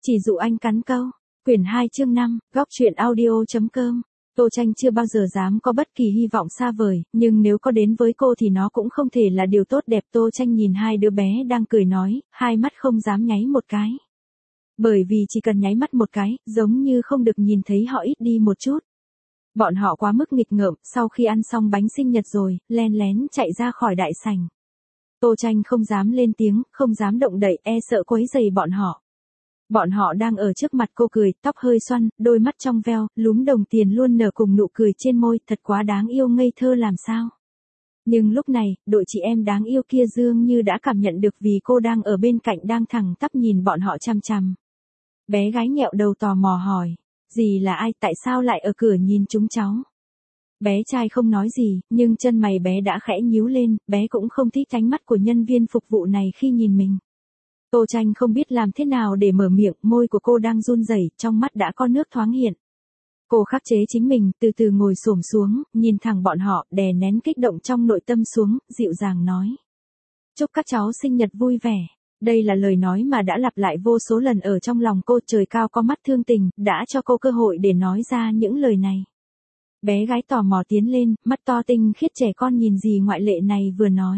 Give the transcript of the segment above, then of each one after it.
Chỉ dụ anh cắn câu. Quyển 2 chương 5, góc truyện audio.com. Tô Tranh chưa bao giờ dám có bất kỳ hy vọng xa vời, nhưng nếu có đến với cô thì nó cũng không thể là điều tốt đẹp. Tô Tranh nhìn hai đứa bé đang cười nói, hai mắt không dám nháy một cái. Bởi vì chỉ cần nháy mắt một cái, giống như không được nhìn thấy họ ít đi một chút. Bọn họ quá mức nghịch ngợm, sau khi ăn xong bánh sinh nhật rồi, len lén chạy ra khỏi đại sảnh. Tô Tranh không dám lên tiếng, không dám động đậy, e sợ quấy rầy bọn họ. Bọn họ đang ở trước mặt cô cười, tóc hơi xoăn, đôi mắt trong veo, lúm đồng tiền luôn nở cùng nụ cười trên môi, thật quá đáng yêu ngây thơ làm sao. Nhưng lúc này, đội chị em đáng yêu kia dường như đã cảm nhận được vì cô đang ở bên cạnh đang thẳng tắp nhìn bọn họ chằm chằm. Bé gái nghẹo đầu tò mò hỏi, dì là ai, tại sao lại ở cửa nhìn chúng cháu? Bé trai không nói gì, nhưng chân mày bé đã khẽ nhíu lên, bé cũng không thích ánh mắt của nhân viên phục vụ này khi nhìn mình. Tô Tranh không biết làm thế nào để mở miệng, môi của cô đang run rẩy, trong mắt đã có nước thoáng hiện. Cô khắc chế chính mình, từ từ ngồi xổm xuống, nhìn thẳng bọn họ, đè nén kích động trong nội tâm xuống, dịu dàng nói. Chúc các cháu sinh nhật vui vẻ. Đây là lời nói mà đã lặp lại vô số lần ở trong lòng cô. Trời cao có mắt thương tình, đã cho cô cơ hội để nói ra những lời này. Bé gái tò mò tiến lên, mắt to tinh khiết trẻ con nhìn dì ngoại lệ này vừa nói.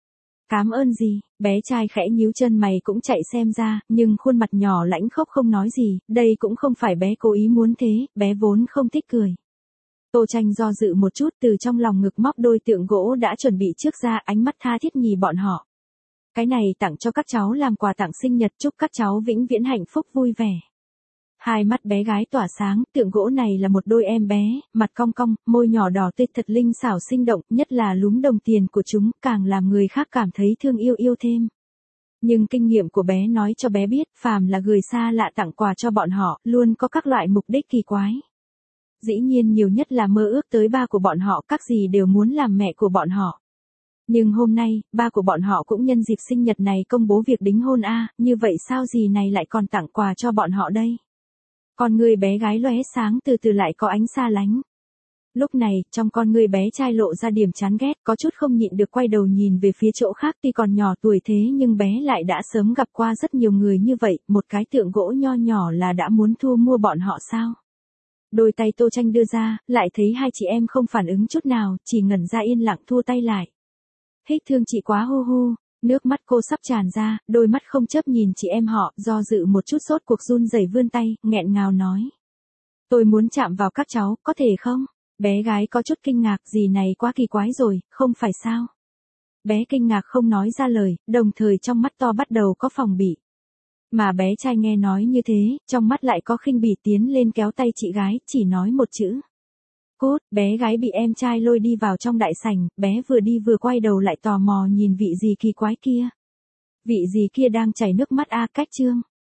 Cám ơn dì, bé trai khẽ nhíu chân mày cũng chạy xem ra, nhưng khuôn mặt nhỏ lãnh khốc không nói gì, đây cũng không phải bé cố ý muốn thế, bé vốn không thích cười. Tô Tranh do dự một chút, từ trong lòng ngực móc đôi tượng gỗ đã chuẩn bị trước ra, ánh mắt tha thiết nhìn bọn họ. Cái này tặng cho các cháu làm quà tặng sinh nhật, chúc các cháu vĩnh viễn hạnh phúc vui vẻ. Hai mắt bé gái tỏa sáng, tượng gỗ này là một đôi em bé, mặt cong cong, môi nhỏ đỏ tươi thật linh xảo sinh động, nhất là lúm đồng tiền của chúng, càng làm người khác cảm thấy thương yêu thêm. Nhưng kinh nghiệm của bé nói cho bé biết, phàm là người xa lạ tặng quà cho bọn họ, luôn có các loại mục đích kỳ quái. Dĩ nhiên nhiều nhất là mơ ước tới ba của bọn họ, các dì đều muốn làm mẹ của bọn họ. Nhưng hôm nay, ba của bọn họ cũng nhân dịp sinh nhật này công bố việc đính hôn như vậy sao dì này lại còn tặng quà cho bọn họ đây? Con người bé gái lóe sáng từ từ lại có ánh xa lánh. Lúc này, trong con người bé trai lộ ra điểm chán ghét, có chút không nhịn được quay đầu nhìn về phía chỗ khác. Tuy còn nhỏ tuổi thế nhưng bé lại đã sớm gặp qua rất nhiều người như vậy, một cái tượng gỗ nho nhỏ là đã muốn thu mua bọn họ sao? Đôi tay Tô Tranh đưa ra, lại thấy hai chị em không phản ứng chút nào, chỉ ngẩn ra yên lặng thua tay lại. Hích thương chị quá hu hu. Nước mắt cô sắp tràn ra, đôi mắt không chớp nhìn chị em họ, do dự một chút sốt cuộc run rẩy vươn tay, nghẹn ngào nói. Tôi muốn chạm vào các cháu, có thể không? Bé gái có chút kinh ngạc, gì này quá kỳ quái rồi, không phải sao? Bé kinh ngạc không nói ra lời, đồng thời trong mắt to bắt đầu có phòng bị. Mà bé trai nghe nói như thế, trong mắt lại có khinh bỉ tiến lên kéo tay chị gái, chỉ nói một chữ. Cút, bé gái bị em trai lôi đi vào trong đại sảnh, bé vừa đi vừa quay đầu lại tò mò nhìn vị gì kỳ quái kia. Vị gì kia đang chảy nước mắt cách chương.